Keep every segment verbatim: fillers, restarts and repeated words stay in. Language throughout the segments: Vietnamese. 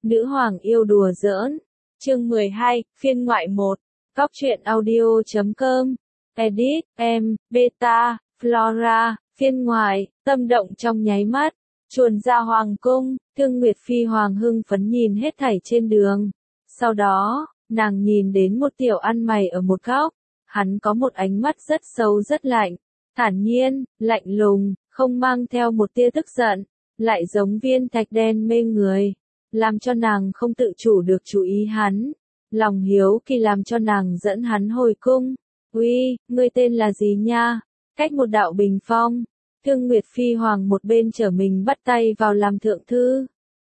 Nữ hoàng yêu đùa giỡn. Chương mười hai, phiên ngoại một. Góc truyện audio chấm com. Edit, em, beta, Flora, phiên ngoại, tâm động trong nháy mắt. Chuồn ra hoàng cung, Thương Nguyệt Phi hoàng hưng phấn nhìn hết thảy trên đường. Sau đó, nàng nhìn đến một tiểu ăn mày ở một góc. Hắn có một ánh mắt rất sâu rất lạnh, thản nhiên, lạnh lùng, không mang theo một tia tức giận, lại giống viên thạch đen mê người, làm cho nàng không tự chủ được chú ý hắn. Lòng hiếu kỳ làm cho nàng dẫn hắn hồi cung. Uy, ngươi tên là gì nha? Cách một đạo bình phong, Thương Nguyệt Phi hoàng một bên trở mình bắt tay vào làm thượng thư.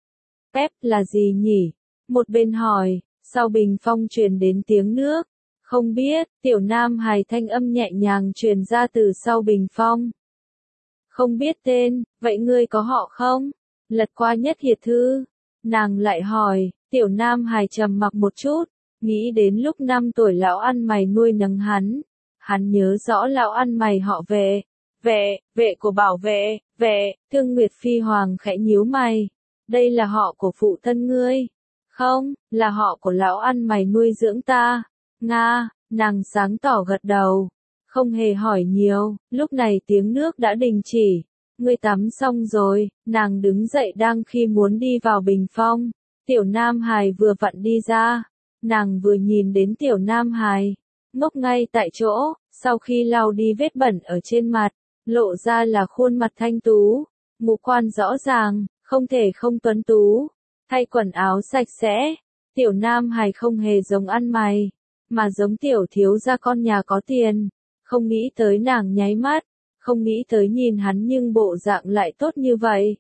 Pep là gì nhỉ? Một bên hỏi, sau bình phong truyền đến tiếng nước. Không biết, tiểu nam hài thanh âm nhẹ nhàng truyền ra từ sau bình phong. Không biết tên, vậy ngươi có họ không? Lật qua nhất hiệt thư. Nàng lại hỏi, tiểu nam hài trầm mặc một chút, nghĩ đến lúc năm tuổi lão ăn mày nuôi nấng hắn. Hắn nhớ rõ lão ăn mày họ Vệ, vệ, vệ của bảo vệ, vệ, Thương Nguyệt Phi hoàng khẽ nhíu mày. Đây là họ của phụ thân ngươi. Không, là họ của lão ăn mày nuôi dưỡng ta. Nga, nàng sáng tỏ gật đầu. Không hề hỏi nhiều, lúc này tiếng nước đã đình chỉ. Ngươi tắm xong rồi, nàng đứng dậy đang khi muốn đi vào bình phong. Tiểu Nam Hài vừa vặn đi ra. Nàng vừa nhìn đến Tiểu Nam Hài, ngốc ngay tại chỗ, sau khi lau đi vết bẩn ở trên mặt, lộ ra là khuôn mặt thanh tú, ngũ quan rõ ràng, không thể không tuấn tú, thay quần áo sạch sẽ. Tiểu Nam Hài không hề giống ăn mày, mà giống tiểu thiếu gia con nhà có tiền. Không nghĩ tới nàng nháy mắt, không nghĩ tới nhìn hắn nhưng bộ dạng lại tốt như vậy.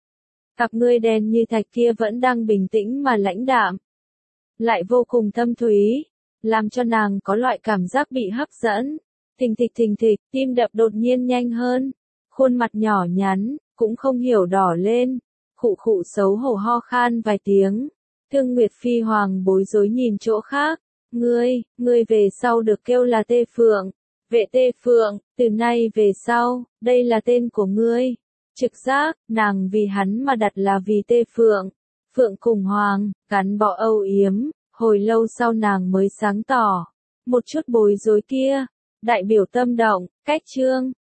Cặp ngươi đen như thạch kia vẫn đang bình tĩnh mà lãnh đạm, lại vô cùng thâm thúy, làm cho nàng có loại cảm giác bị hấp dẫn. Thình thịch thình thịch, tim đập đột nhiên nhanh hơn, khuôn mặt nhỏ nhắn, cũng không hiểu đỏ lên, khụ khụ xấu hổ ho khan vài tiếng. Thương Nguyệt Phi hoàng bối rối nhìn chỗ khác. Ngươi, ngươi về sau được kêu là Tê Phượng. Vệ Tê Phượng, từ nay về sau, đây là tên của ngươi. Trực giác, nàng vì hắn mà đặt là vì Tê Phượng. Phượng cùng hoàng, gắn bó âu yếm, hồi lâu sau nàng mới sáng tỏ. Một chút bối rối kia, đại biểu tâm động, cách chương.